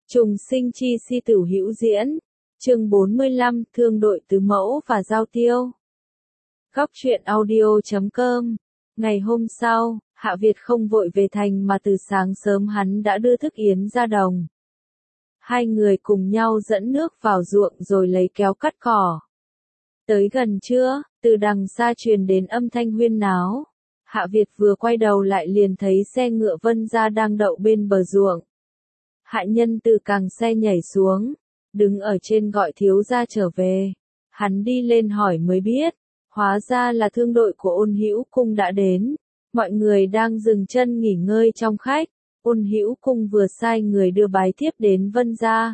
Trùng sinh chi si tử hữu diễn. Chương 45, thương đội tứ mẫu và giao tiêu. Góc truyện audio.com. Ngày hôm sau, Hạ Việt không vội về thành mà từ sáng sớm hắn đã đưa thức yến ra đồng. Hai người cùng nhau dẫn nước vào ruộng rồi lấy kéo cắt cỏ. Tới gần trưa, từ đằng xa truyền đến âm thanh huyên náo. Hạ Việt vừa quay đầu lại liền thấy xe ngựa Vân gia đang đậu bên bờ ruộng. Hạ nhân từ càng xe nhảy xuống, đứng ở trên gọi thiếu gia trở về. Hắn đi lên hỏi mới biết, hóa ra là thương đội của Ôn Hữu Cung đã đến. Mọi người đang dừng chân nghỉ ngơi trong khách. Ôn Hữu Cung vừa sai người đưa bái thiếp đến Vân gia.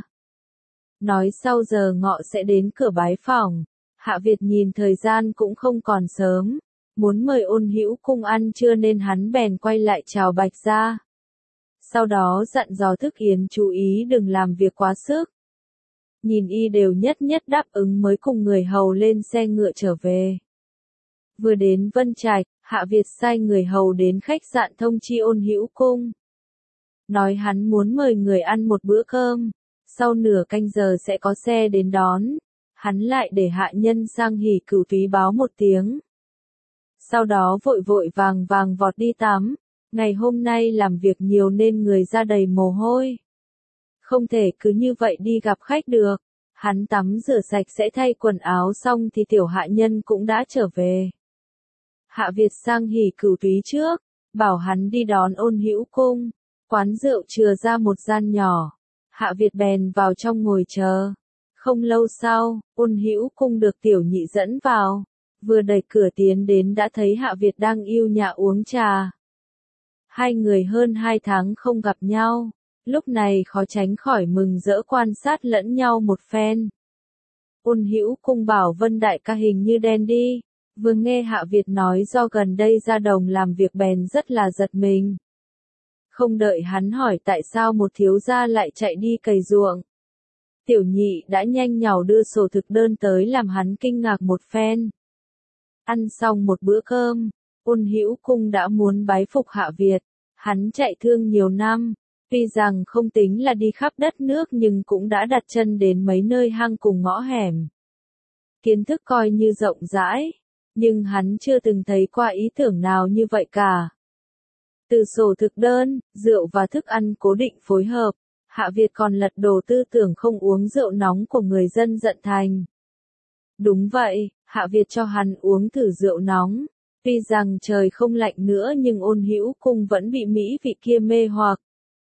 Nói sau giờ ngọ sẽ đến cửa bái phòng. Hạ Việt nhìn thời gian cũng không còn sớm, muốn mời Ôn Hữu Cung ăn trưa nên hắn bèn quay lại chào Bạch gia. Sau đó dặn dò thức yến chú ý đừng làm việc quá sức. Nhìn y đều nhất nhất đáp ứng mới cùng người hầu lên xe ngựa trở về. Vừa đến Vân Trạch, Hạ Việt sai người hầu đến khách sạn thông chi Ôn Hữu Cung. Nói hắn muốn mời người ăn một bữa cơm, sau nửa canh giờ sẽ có xe đến đón. Hắn lại để hạ nhân sang Hỉ Cửu Túy báo một tiếng. Sau đó vội vội vàng vàng vọt đi tắm. Ngày hôm nay làm việc nhiều nên người ra đầy mồ hôi. Không thể cứ như vậy đi gặp khách được. Hắn tắm rửa sạch sẽ thay quần áo xong thì tiểu hạ nhân cũng đã trở về. Hạ Việt sang Hỉ Cửu Túy trước, bảo hắn đi đón Ôn Hữu Cung. Quán rượu chừa ra một gian nhỏ. Hạ Việt bèn vào trong ngồi chờ. Không lâu sau, Ôn Hữu Cung được tiểu nhị dẫn vào. Vừa đẩy cửa tiến đến đã thấy Hạ Việt đang yêu nhã uống trà. Hai người hơn 2 tháng không gặp nhau, lúc này khó tránh khỏi mừng rỡ quan sát lẫn nhau một phen. Ôn Hữu Cung bảo Vân đại ca hình như đen đi, vừa nghe Hạ Việt nói do gần đây ra đồng làm việc bèn rất là giật mình. Không đợi hắn hỏi tại sao một thiếu gia lại chạy đi cày ruộng. Tiểu nhị đã nhanh nhảu đưa sổ thực đơn tới làm hắn kinh ngạc một phen. Ăn xong một bữa cơm, Ôn Hữu Cung đã muốn bái phục Hạ Việt. Hắn chạy thương nhiều năm, tuy rằng không tính là đi khắp đất nước nhưng cũng đã đặt chân đến mấy nơi hang cùng ngõ hẻm. Kiến thức coi như rộng rãi, nhưng hắn chưa từng thấy qua ý tưởng nào như vậy cả. Từ sổ thực đơn, rượu và thức ăn cố định phối hợp, Hạ Việt còn lật đổ tư tưởng không uống rượu nóng của người dân Dận Thành. Đúng vậy, Hạ Việt cho hắn uống thử rượu nóng. Tuy rằng trời không lạnh nữa nhưng Ôn Hữu Cung vẫn bị mỹ vị kia mê hoặc.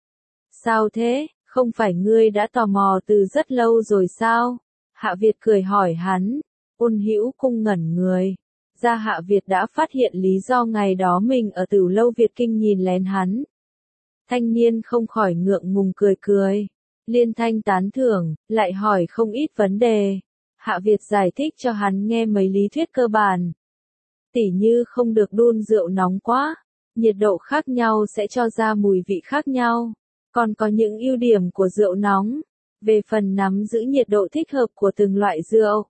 Sao thế, không phải ngươi đã tò mò từ rất lâu rồi sao? Hạ Việt cười hỏi hắn. Ôn Hữu Cung ngẩn người. Ra Hạ Việt đã phát hiện lý do ngày đó mình ở Tửu Lâu Việt Kinh nhìn lén hắn. Thanh niên không khỏi ngượng ngùng cười cười. Liên thanh tán thưởng, lại hỏi không ít vấn đề. Hạ Việt giải thích cho hắn nghe mấy lý thuyết cơ bản. Tỉ như không được đun rượu nóng quá, nhiệt độ khác nhau sẽ cho ra mùi vị khác nhau. Còn có những ưu điểm của rượu nóng, về phần nắm giữ nhiệt độ thích hợp của từng loại rượu.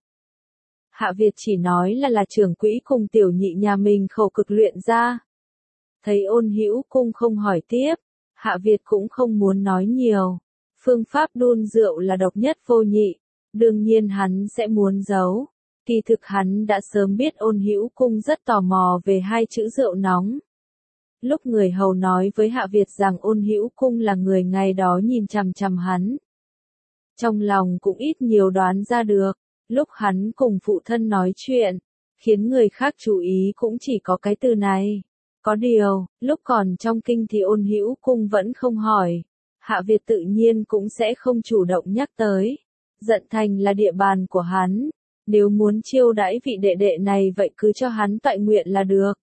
Hạ Việt chỉ nói là trưởng quỹ cùng tiểu nhị nhà mình khổ cực luyện ra. Thấy Ôn Hữu Cung không hỏi tiếp, Hạ Việt cũng không muốn nói nhiều. Phương pháp đun rượu là độc nhất vô nhị, đương nhiên hắn sẽ muốn giấu. Kỳ thực hắn đã sớm biết Ôn Hữu Cung rất tò mò về hai chữ rượu nóng. Lúc người hầu nói với Hạ Việt rằng Ôn Hữu Cung là người ngày đó nhìn chằm chằm hắn. Trong lòng cũng ít nhiều đoán ra được, lúc hắn cùng phụ thân nói chuyện, khiến người khác chú ý cũng chỉ có cái từ này. Có điều, lúc còn trong kinh thì Ôn Hữu Cung vẫn không hỏi. Hạ Việt tự nhiên cũng sẽ không chủ động nhắc tới. Dận Thành là địa bàn của hắn. Nếu muốn chiêu đãi vị đệ đệ này vậy cứ cho hắn toại nguyện là được.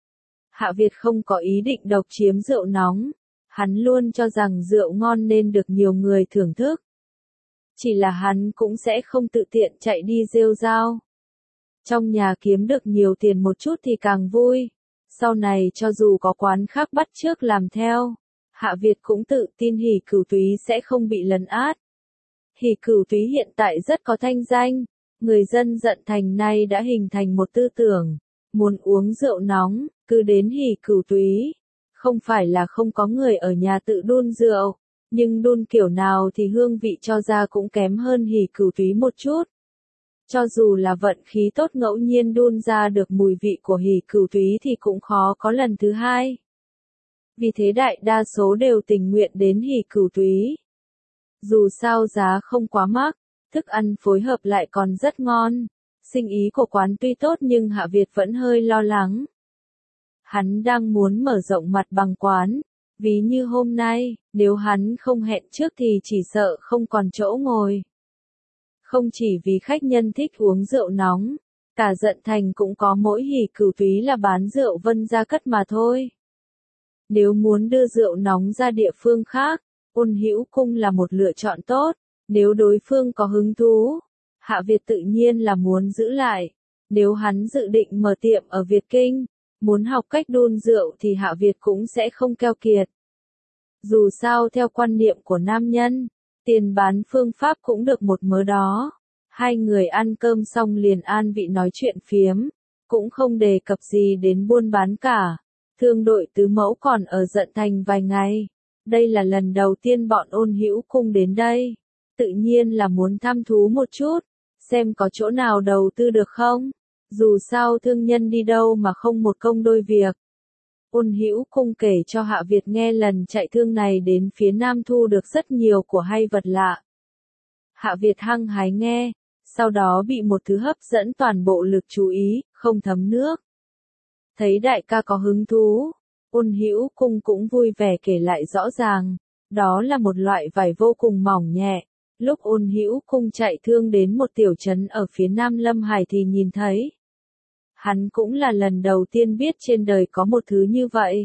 Hạ Việt không có ý định độc chiếm rượu nóng. Hắn luôn cho rằng rượu ngon nên được nhiều người thưởng thức. Chỉ là hắn cũng sẽ không tự tiện chạy đi rêu rao. Trong nhà kiếm được nhiều tiền một chút thì càng vui. Sau này cho dù có quán khác bắt chước làm theo, Hạ Việt cũng tự tin Hỉ Cửu Túy sẽ không bị lấn át. Hỉ Cửu Túy hiện tại rất có thanh danh. Người dân Dận Thành nay đã hình thành một tư tưởng, muốn uống rượu nóng, cứ đến Hỉ Cửu Túy. Không phải là không có người ở nhà tự đun rượu, Nhưng đun kiểu nào thì hương vị cho ra cũng kém hơn hỉ cửu túy một chút. Cho dù là vận khí tốt ngẫu nhiên đun ra được mùi vị của hỉ cửu túy thì cũng khó có lần thứ hai. Vì thế đại đa số đều tình nguyện đến hỉ cửu túy. Dù sao giá không quá mắc, thức ăn phối hợp lại còn rất ngon. Sinh ý của quán tuy tốt nhưng Hạ Việt vẫn hơi lo lắng. Hắn đang muốn mở rộng mặt bằng quán. Ví như hôm nay, nếu hắn không hẹn trước thì chỉ sợ không còn chỗ ngồi. Không chỉ vì khách nhân thích uống rượu nóng, cả Dận Thành cũng có mỗi hỉ cửu túy là bán rượu Vân Gia Cất mà thôi. Nếu muốn đưa rượu nóng ra địa phương khác, Ôn Hữu Cung là một lựa chọn tốt. Nếu đối phương có hứng thú, Hạ Việt tự nhiên là muốn giữ lại. Nếu hắn dự định mở tiệm ở Việt Kinh, muốn học cách đun rượu thì Hạ Việt cũng sẽ không keo kiệt. Dù sao theo quan niệm của nam nhân, tiền bán phương pháp cũng được một mớ đó. Hai người ăn cơm xong liền an vị nói chuyện phiếm, cũng không đề cập gì đến buôn bán cả. Thương đội tứ mẫu còn ở Dận Thành vài ngày. Đây là lần đầu tiên bọn Ôn Hữu Cung đến đây. Tự nhiên là muốn thăm thú một chút, xem có chỗ nào đầu tư được không. Dù sao thương nhân đi đâu mà không một công đôi việc. Ôn Hữu Cung kể cho Hạ Việt nghe lần chạy thương này đến phía Nam thu được rất nhiều của hay vật lạ. Hạ Việt hăng hái nghe, sau đó bị một thứ hấp dẫn toàn bộ lực chú ý, không thấm nước. Thấy đại ca có hứng thú, Ôn Hữu Cung cũng vui vẻ kể lại rõ ràng, đó là một loại vải vô cùng mỏng nhẹ. Lúc Ôn Hữu Cung chạy thương đến một tiểu trấn ở phía Nam Lâm Hải thì nhìn thấy. Hắn cũng là lần đầu tiên biết trên đời có một thứ như vậy.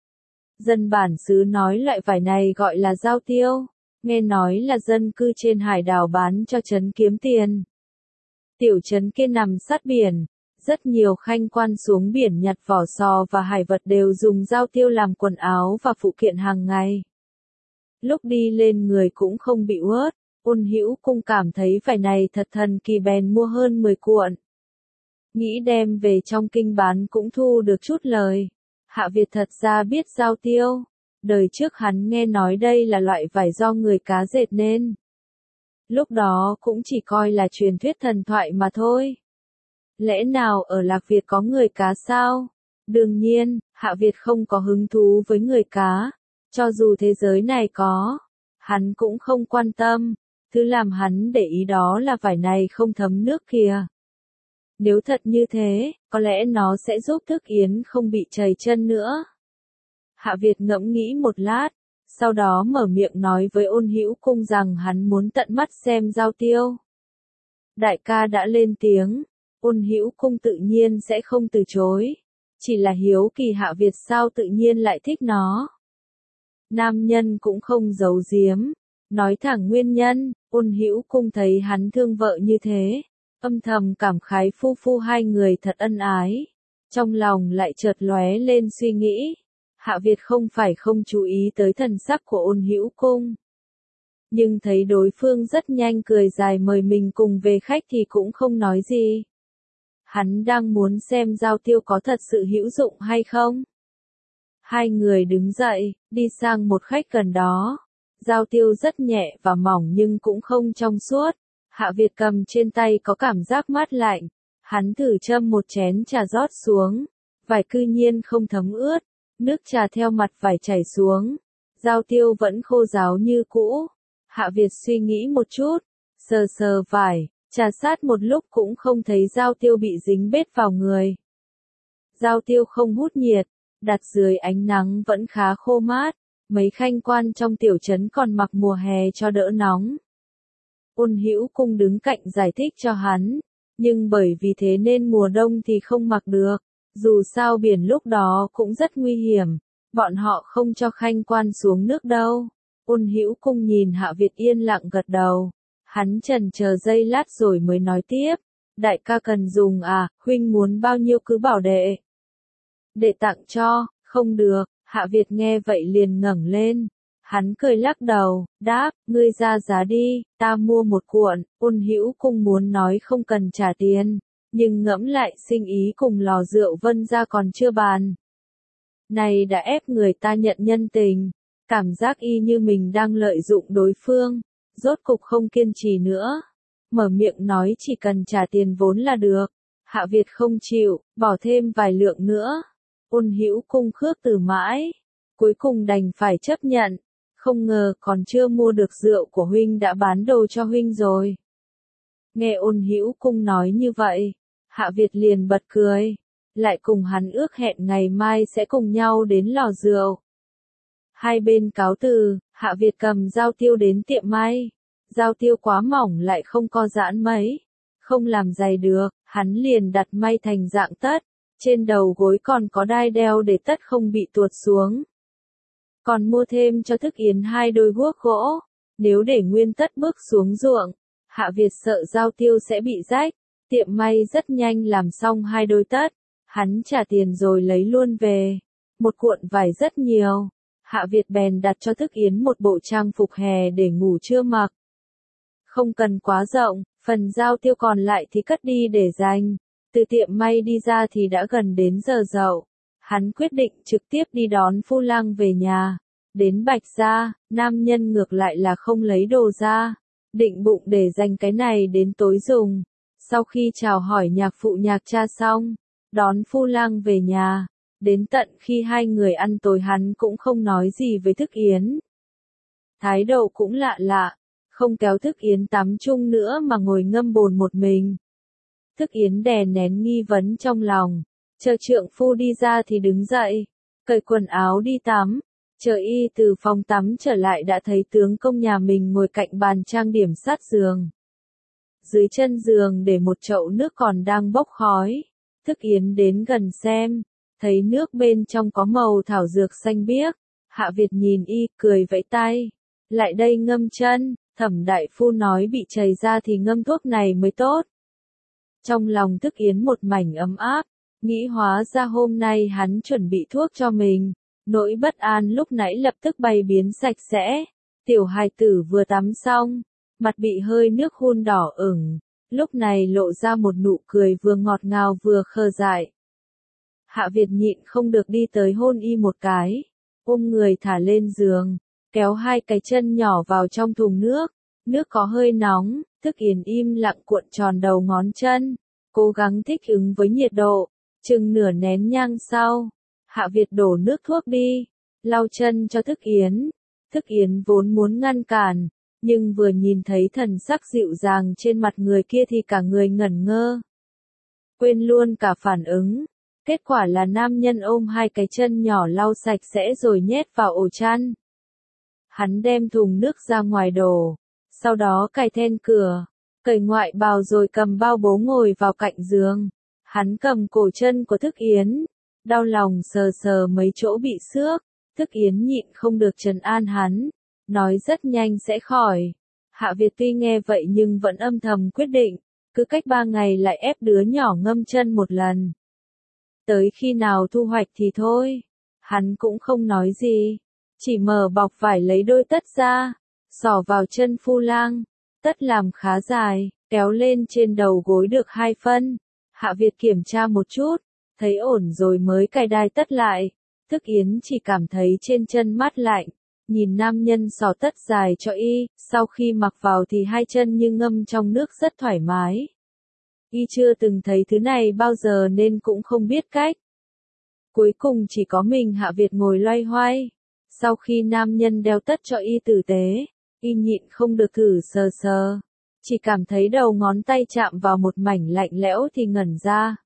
Dân bản xứ nói loại vải này gọi là dao tiêu, nghe nói là dân cư trên hải đảo bán cho trấn kiếm tiền. Tiểu trấn kia nằm sát biển, rất nhiều khanh quan xuống biển nhặt vỏ sò và hải vật đều dùng dao tiêu làm quần áo và phụ kiện hàng ngày. Lúc đi lên người cũng không bị ướt, Ôn Hữu Cung cảm thấy vải này thật thần kỳ bèn mua hơn 10 cuộn. Nghĩ đem về trong kinh bán cũng thu được chút lời. Hạ Việt thật ra biết dao tiêu. Đời trước hắn nghe nói đây là loại vải do người cá dệt nên. Lúc đó cũng chỉ coi là truyền thuyết thần thoại mà thôi. Lẽ nào ở Lạc Việt có người cá sao? Đương nhiên, Hạ Việt không có hứng thú với người cá. Cho dù thế giới này có, hắn cũng không quan tâm. Thứ làm hắn để ý đó là vải này không thấm nước kìa. Nếu thật như thế, có lẽ nó sẽ giúp thức yến không bị trầy chân nữa. Hạ Việt ngẫm nghĩ một lát, sau đó mở miệng nói với Ôn Hữu Cung rằng hắn muốn tận mắt xem dao tiêu. Đại ca đã lên tiếng, Ôn Hữu Cung tự nhiên sẽ không từ chối. Chỉ là hiếu kỳ Hạ Việt sao tự nhiên lại thích nó. Nam nhân cũng không giấu giếm, nói thẳng nguyên nhân. Ôn Hữu Cung thấy hắn thương vợ như thế, âm thầm cảm khái phu phu hai người thật ân ái. Trong lòng lại chợt lóe lên suy nghĩ. Hạ Việt không phải không chú ý tới thần sắc của Ôn Hữu Cung. Nhưng thấy đối phương rất nhanh cười dài mời mình cùng về khách thì cũng không nói gì. Hắn đang muốn xem dao tiêu có thật sự hữu dụng hay không. Hai người đứng dậy, đi sang một khách gần đó. Dao tiêu rất nhẹ và mỏng nhưng cũng không trong suốt. Hạ Việt cầm trên tay có cảm giác mát lạnh. Hắn thử châm một chén trà rót xuống. Vải cư nhiên không thấm ướt. Nước trà theo mặt vải chảy xuống. Dao tiêu vẫn khô ráo như cũ. Hạ Việt suy nghĩ một chút. Sờ sờ vải, trà sát một lúc cũng không thấy dao tiêu bị dính bết vào người. Dao tiêu không hút nhiệt. Đặt dưới ánh nắng vẫn khá khô mát. Mấy khanh quan trong tiểu trấn còn mặc mùa hè cho đỡ nóng. Ôn Hữu Cung đứng cạnh giải thích cho hắn, nhưng bởi vì thế nên mùa đông thì không mặc được. Dù sao biển lúc đó cũng rất nguy hiểm, bọn họ không cho khanh quan xuống nước đâu. Ôn Hữu Cung nhìn Hạ Việt yên lặng gật đầu. Hắn chần chờ giây lát rồi mới nói tiếp. Đại ca cần dùng à, huynh muốn bao nhiêu cứ bảo đệ. Đệ tặng cho, không được. Hạ Việt nghe vậy liền ngẩng lên. Hắn cười lắc đầu, đáp, ngươi ra giá đi, ta mua một cuộn. Ôn Hữu Cung muốn nói không cần trả tiền, nhưng ngẫm lại sinh ý cùng lò rượu Vân Gia còn chưa bàn. Này đã ép người ta nhận nhân tình, Cảm giác y như mình đang lợi dụng đối phương, rốt cục không kiên trì nữa. Mở miệng nói chỉ cần trả tiền vốn là được. Hạ Việt không chịu, bỏ thêm vài lượng nữa. Ôn Hữu Cung khước từ mãi, cuối cùng đành phải chấp nhận. Không ngờ còn chưa mua được rượu của huynh đã bán đồ cho huynh rồi. Nghe Ôn Hữu Cung nói như vậy, Hạ Việt liền bật cười, lại cùng hắn ước hẹn ngày mai sẽ cùng nhau đến lò rượu. Hai bên cáo từ, Hạ Việt cầm dao tiêu đến tiệm may. Dao tiêu quá mỏng lại không co giãn mấy, không làm dày được, hắn liền đặt may thành dạng tất, trên đầu gối còn có đai đeo để tất không bị tuột xuống. Còn mua thêm cho Thức Yến 2 đôi guốc gỗ, nếu để nguyên tất bước xuống ruộng, Hạ Việt sợ dao tiêu sẽ bị rách. Tiệm may rất nhanh làm xong 2 đôi tất, hắn trả tiền rồi lấy luôn về. Một cuộn vải rất nhiều, Hạ Việt bèn đặt cho Thức Yến một bộ trang phục hè để ngủ trưa mặc. Không cần quá rộng, phần dao tiêu còn lại thì cất đi để dành. Từ tiệm may đi ra thì đã gần đến giờ dậu. Hắn quyết định trực tiếp đi đón Phu Lang về nhà. Đến Bạch Gia, nam nhân ngược lại là không lấy đồ ra. Định bụng để dành cái này đến tối dùng. Sau khi chào hỏi nhạc phụ nhạc cha xong, đón Phu Lang về nhà. Đến tận khi hai người ăn tối hắn cũng không nói gì với Thức Yến. Thái độ cũng lạ lạ, không kéo Thức Yến tắm chung nữa mà ngồi ngâm bồn một mình. Thức Yến đè nén nghi vấn trong lòng, chờ trượng phu đi ra thì đứng dậy, cởi quần áo đi tắm. Chờ y từ phòng tắm trở lại đã thấy tướng công nhà mình ngồi cạnh bàn trang điểm sát giường. Dưới chân giường để một chậu nước còn đang bốc khói. Thức Yến đến gần xem, thấy nước bên trong có màu thảo dược xanh biếc. Hạ Việt nhìn y, cười vẫy tay. Lại đây ngâm chân, Thẩm đại phu nói bị chảy ra thì ngâm thuốc này mới tốt. Trong lòng Thức Yến một mảnh ấm áp, nghĩ hóa ra hôm nay hắn chuẩn bị thuốc cho mình. Nỗi bất an lúc nãy lập tức bay biến sạch sẽ. Tiểu hài tử vừa tắm xong, mặt bị hơi nước hun đỏ ửng, lúc này lộ ra một nụ cười vừa ngọt ngào vừa khờ dại. Hạ Việt nhịn không được đi tới hôn y một cái, ôm người thả lên giường, kéo hai cái chân nhỏ vào trong thùng nước. Nước có hơi nóng, Thức Yến im lặng cuộn tròn đầu ngón chân, cố gắng thích ứng với nhiệt độ. Chừng nửa nén nhang sau, Hạ Việt đổ nước thuốc đi, lau chân cho Thức Yến. Thức Yến vốn muốn ngăn cản, nhưng vừa nhìn thấy thần sắc dịu dàng trên mặt người kia thì cả người ngẩn ngơ. Quên luôn cả phản ứng. Kết quả là nam nhân ôm hai cái chân nhỏ lau sạch sẽ rồi nhét vào ổ chăn. Hắn đem thùng nước ra ngoài đổ, sau đó cài then cửa, cởi ngoại bào rồi cầm bao bố ngồi vào cạnh giường. Hắn cầm cổ chân của Thức Yến, đau lòng sờ sờ mấy chỗ bị xước. Thức Yến nhịn không được trấn an hắn, nói rất nhanh sẽ khỏi. Hạ Việt tuy nghe vậy nhưng vẫn âm thầm quyết định, cứ cách 3 ngày lại ép đứa nhỏ ngâm chân một lần. Tới khi nào thu hoạch thì thôi. Hắn cũng không nói gì, chỉ mở bọc vải lấy đôi tất ra, xỏ vào chân Phu Lang. Tất làm khá dài, kéo lên trên đầu gối được 2 phân. Hạ Việt kiểm tra một chút, thấy ổn rồi mới cài đai tất lại. Thức Yến chỉ cảm thấy trên chân mát lạnh, nhìn nam nhân xỏ tất dài cho y, sau khi mặc vào thì hai chân như ngâm trong nước rất thoải mái. Y chưa từng thấy thứ này bao giờ nên cũng không biết cách. Cuối cùng chỉ có mình Hạ Việt ngồi loay hoay. Sau khi nam nhân đeo tất cho y tử tế, y nhịn không được thử sờ sờ. Chỉ cảm thấy đầu ngón tay chạm vào một mảnh lạnh lẽo thì ngẩn ra.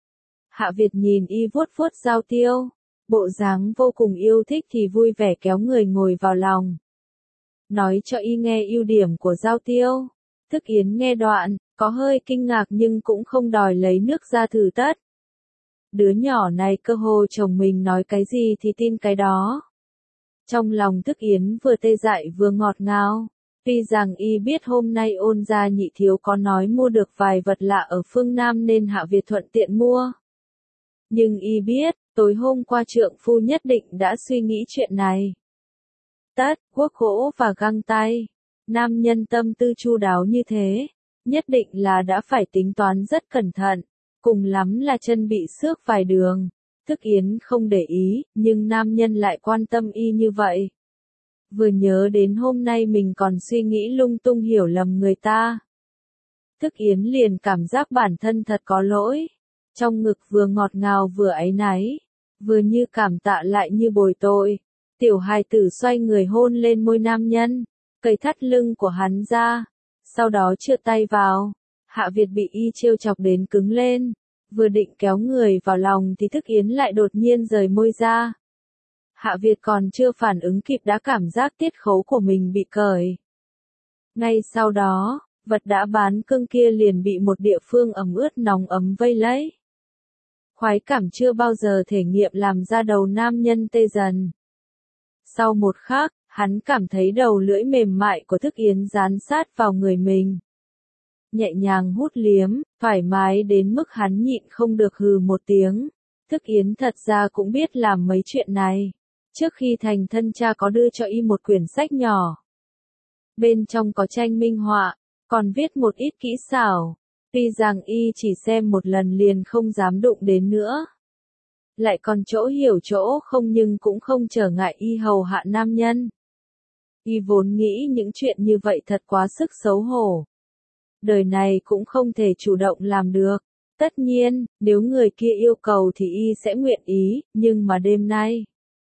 Hạ Việt nhìn y vuốt vuốt dao tiêu, bộ dáng vô cùng yêu thích thì vui vẻ kéo người ngồi vào lòng. Nói cho y nghe ưu điểm của dao tiêu. Thức Yến nghe đoạn, có hơi kinh ngạc nhưng cũng không đòi lấy nước ra thử tất. Đứa nhỏ này cơ hồ chồng mình nói cái gì thì tin cái đó. Trong lòng Thức Yến vừa tê dại vừa ngọt ngào. Tuy rằng y biết hôm nay Ôn gia nhị thiếu có nói mua được vài vật lạ ở phương Nam nên Hạ Việt thuận tiện mua. Nhưng y biết, tối hôm qua trượng phu nhất định đã suy nghĩ chuyện này. Tất, guốc gỗ và găng tay. Nam nhân tâm tư chu đáo như thế, nhất định là đã phải tính toán rất cẩn thận, cùng lắm là chân bị xước vài đường. Thức Yến không để ý, nhưng nam nhân lại quan tâm y như vậy. Vừa nhớ đến hôm nay mình còn suy nghĩ lung tung hiểu lầm người ta. Thức Yến liền cảm giác bản thân thật có lỗi. Trong ngực vừa ngọt ngào vừa áy náy, vừa như cảm tạ lại như bồi tội. Tiểu hài tử xoay người hôn lên môi nam nhân, cởi thắt lưng của hắn ra, sau đó chừa tay vào. Hạ Việt bị y trêu chọc đến cứng lên, vừa định kéo người vào lòng thì Thức Yến lại đột nhiên rời môi ra. Hạ Việt còn chưa phản ứng kịp đã cảm giác tiết khấu của mình bị cởi. Ngay sau đó, vật đã bán cưng kia liền bị một địa phương ẩm ướt nóng ấm vây lấy. Khoái cảm chưa bao giờ thể nghiệm làm ra đầu nam nhân tê dần. Sau một khắc, hắn cảm thấy đầu lưỡi mềm mại của Thức Yến dán sát vào người mình. Nhẹ nhàng hút liếm, thoải mái đến mức hắn nhịn không được hừ một tiếng. Thức Yến thật ra cũng biết làm mấy chuyện này. Trước khi thành thân cha có đưa cho y một quyển sách nhỏ. Bên trong có tranh minh họa, còn viết một ít kỹ xảo. Tuy rằng y chỉ xem một lần liền không dám đụng đến nữa. Lại còn chỗ hiểu chỗ không nhưng cũng không trở ngại y hầu hạ nam nhân. Y vốn nghĩ những chuyện như vậy thật quá sức xấu hổ. Đời này cũng không thể chủ động làm được. Tất nhiên, nếu người kia yêu cầu thì y sẽ nguyện ý, nhưng mà đêm nay,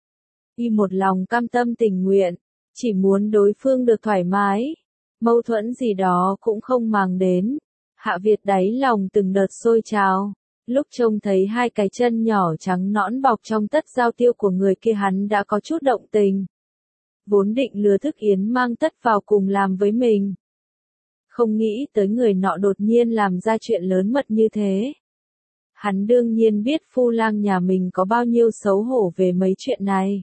y một lòng cam tâm tình nguyện, chỉ muốn đối phương được thoải mái. Mâu thuẫn gì đó cũng không màng đến. Hạ Việt đáy lòng từng đợt sôi trào. Lúc trông thấy hai cái chân nhỏ trắng nõn bọc trong tất dao tiêu của người kia hắn đã có chút động tình. Vốn định lừa Thức Yến mang tất vào cùng làm với mình. Không nghĩ tới người nọ đột nhiên làm ra chuyện lớn mật như thế. Hắn đương nhiên biết phu lang nhà mình có bao nhiêu xấu hổ về mấy chuyện này.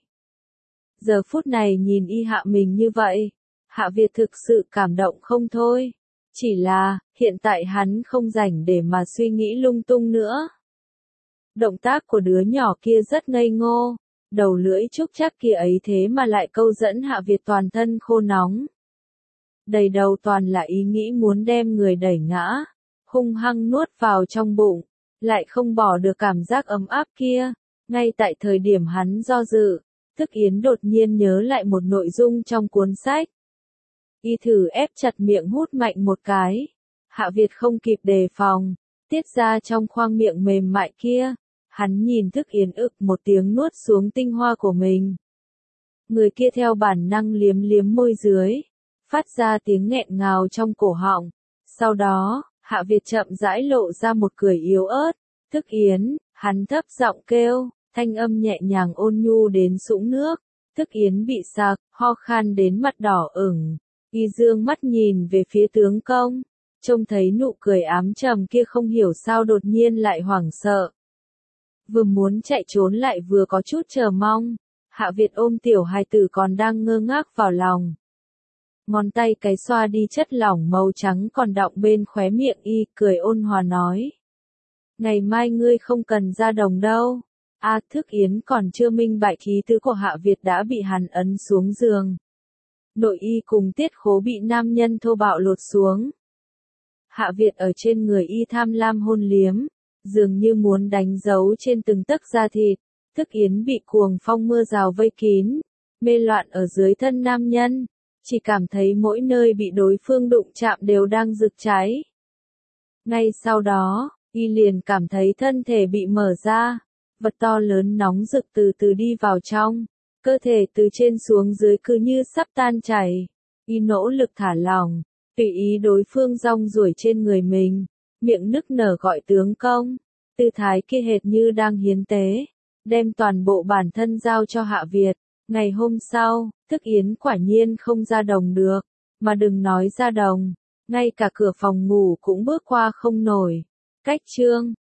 Giờ phút này nhìn y hạ mình như vậy, Hạ Việt thực sự cảm động không thôi. Chỉ là, hiện tại hắn không rảnh để mà suy nghĩ lung tung nữa. Động tác của đứa nhỏ kia rất ngây ngô, đầu lưỡi trúc chắc kia ấy thế mà lại câu dẫn Hạ Việt toàn thân khô nóng. Đầy đầu toàn là ý nghĩ muốn đem người đẩy ngã, hung hăng nuốt vào trong bụng, lại không bỏ được cảm giác ấm áp kia. Ngay tại thời điểm hắn do dự, Thức Yến đột nhiên nhớ lại một nội dung trong cuốn sách. Y thử ép chặt miệng hút mạnh một cái. Hạ Việt không kịp đề phòng, tiết ra trong khoang miệng mềm mại kia. Hắn nhìn Thức Yến ực một tiếng nuốt xuống tinh hoa của mình. Người kia theo bản năng liếm liếm môi dưới, phát ra tiếng nghẹn ngào trong cổ họng. Sau đó, Hạ Việt chậm rãi lộ ra một cười yếu ớt. Thức Yến, hắn thấp giọng kêu, thanh âm nhẹ nhàng ôn nhu đến sũng nước. Thức Yến bị sặc, ho khan đến mặt đỏ ửng. Y dương mắt nhìn về phía tướng công, trông thấy nụ cười ám trầm kia không hiểu sao đột nhiên lại hoảng sợ. Vừa muốn chạy trốn lại vừa có chút chờ mong. Hạ Việt ôm tiểu hài tử còn đang ngơ ngác vào lòng. Ngón tay cái xoa đi chất lỏng màu trắng còn đọng bên khóe miệng y, cười ôn hòa nói. Ngày mai ngươi không cần ra đồng đâu. Thức Yến còn chưa minh bạch khí tứ của Hạ Việt đã bị hắn ấn xuống giường. Nội y cùng tiết khố bị nam nhân thô bạo lột xuống. Hạ Việt ở trên người y tham lam hôn liếm, dường như muốn đánh dấu trên từng tấc da thịt. Thức Yến bị cuồng phong mưa rào vây kín, mê loạn ở dưới thân nam nhân, chỉ cảm thấy mỗi nơi bị đối phương đụng chạm đều đang rực cháy. Ngay sau đó, y liền cảm thấy thân thể bị mở ra, vật to lớn nóng rực từ từ đi vào trong. Cơ thể từ trên xuống dưới cứ như sắp tan chảy. Y nỗ lực thả lỏng, tùy ý đối phương rong ruổi trên người mình, miệng nức nở gọi tướng công. Tư thái kia hệt như đang hiến tế, đem toàn bộ bản thân giao cho Hạ Việt. Ngày hôm sau, Thức Yến quả nhiên không ra đồng được, mà đừng nói ra đồng, ngay cả cửa phòng ngủ cũng bước qua không nổi. Cách chương